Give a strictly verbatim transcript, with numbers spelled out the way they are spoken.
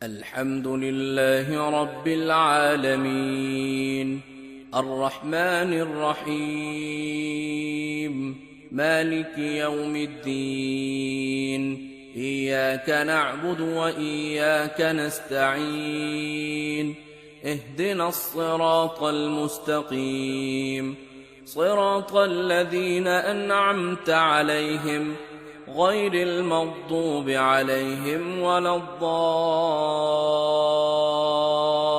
الحمد لله رب العالمين الرحمن الرحيم مالك يوم الدين إياك نعبد وإياك نستعين اهدنا الصراط المستقيم صراط الذين أنعمت عليهم غير المغضوب عليهم ولا الضالين